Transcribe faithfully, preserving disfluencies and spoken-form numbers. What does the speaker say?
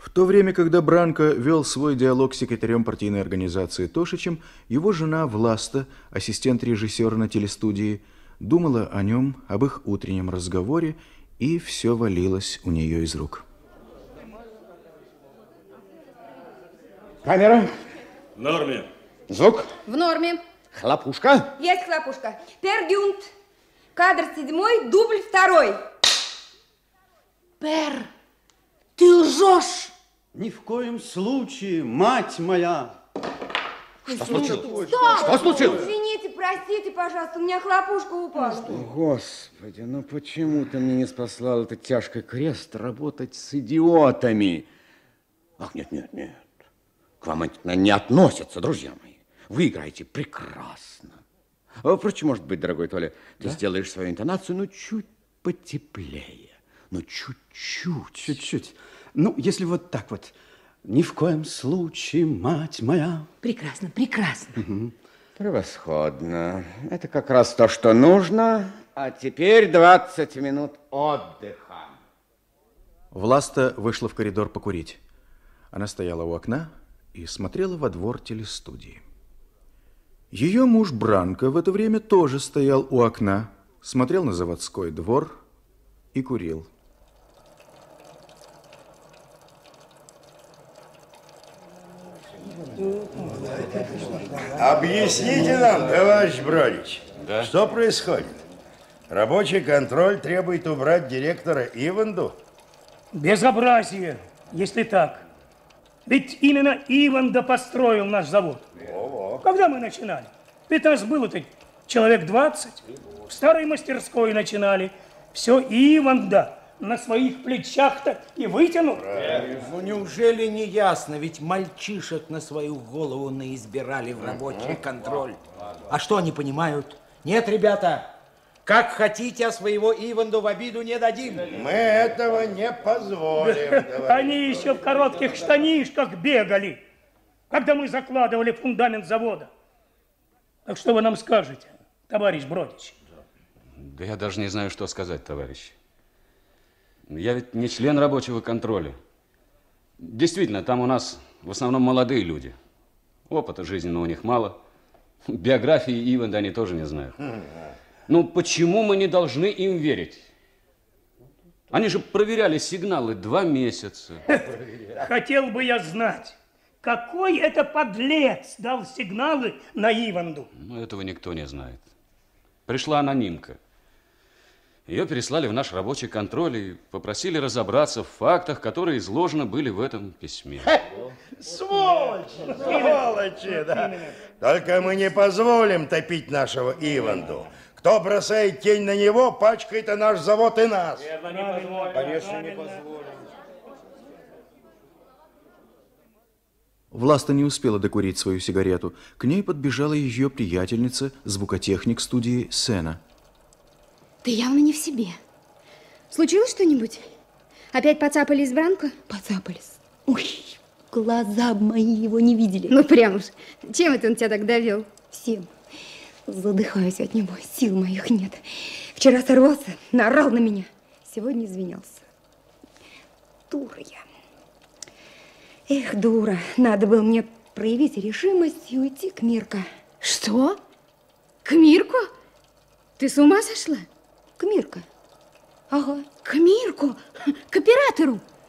то время, когда Бранко вел свой диалог с секретарем партийной организации Тошичем, его жена Власта, ассистент режиссера на телестудии, думала о нем, об их утреннем разговоре, и все валилось у нее из рук. Камера. В норме. Звук. В норме. Хлопушка. Есть хлопушка. Пергюнт. Кадр седьмой, дубль второй. Пер, ты лжешь. Ни в коем случае, мать моя. Что случилось? Стоп! Что случилось? Извините, простите, пожалуйста, у меня хлопушка упала. Господи, ну почему ты мне не спаслал этот тяжкий крест работать с идиотами? Ах, нет, нет, нет. К вам это не относятся, друзья мои. Вы играете прекрасно. Впрочем, может быть, дорогой Толя, ты да? сделаешь свою интонацию, ну, чуть потеплее. Ну, чуть-чуть. Чуть-чуть. Ну, если вот так вот. Ни в коем случае, мать моя. Прекрасно, прекрасно. Угу. Превосходно. Это как раз то, что нужно. А теперь двадцать минут отдыха. Власта вышла в коридор покурить. Она стояла у окна и смотрела во двор телестудии. Ее муж Бранко в это время тоже стоял у окна, смотрел на заводской двор и курил. Объясните нам, товарищ Бродич, да? Что происходит? Рабочий контроль требует убрать директора Иванду? Безобразие, если так. Ведь именно Иванда построил наш завод. О-о. Когда мы начинали? Ведь нас было-то человек двадцать. В старой мастерской начинали. Все Иванда на своих плечах-то и вытянул. Ну, неужели не ясно? Ведь мальчишек на свою голову наизбирали в рабочий контроль. А что они понимают? Нет, ребята, как хотите, а своего Иванду в обиду не дадим. Мы этого не позволим. Они еще в коротких штанишках бегали, когда мы закладывали фундамент завода. Так что вы нам скажете, товарищ Бродич? Да я даже не знаю, что сказать, товарищ. Я ведь не член рабочего контроля. Действительно, там у нас в основном молодые люди. Опыта жизненного у них мало. Биографии Иванда они тоже не знают. Ну, почему мы не должны им верить? Они же проверяли сигналы два месяца. Хотел бы я знать, какой это подлец дал сигналы на Иванду. Ну, этого никто не знает. Пришла анонимка. Ее переслали в наш рабочий контроль и попросили разобраться в фактах, которые изложены были в этом письме. Сволочи! Сволочи, да. Только мы не позволим топить нашего Иванду. Кто бросает тень на него, пачкает и наш завод, и нас. Верно, не позволим. Конечно, не позволим. Власта не успела докурить свою сигарету. К ней подбежала ее приятельница, звукотехник студии Сена. Ты явно не в себе. Случилось что-нибудь? Опять поцапались с Бранко? Поцапались. Ой, глаза мои его не видели. Ну, прям уж. Чем это он тебя так довел? Всем. Задыхаюсь от него, сил моих нет. Вчера сорвался, наорал на меня. Сегодня извинялся. Дура я. Эх, дура. Надо было мне проявить решимость и уйти к Мирко. Что? К Мирко? Ты с ума сошла? К Мирко. Ага. К Мирку? К оператору?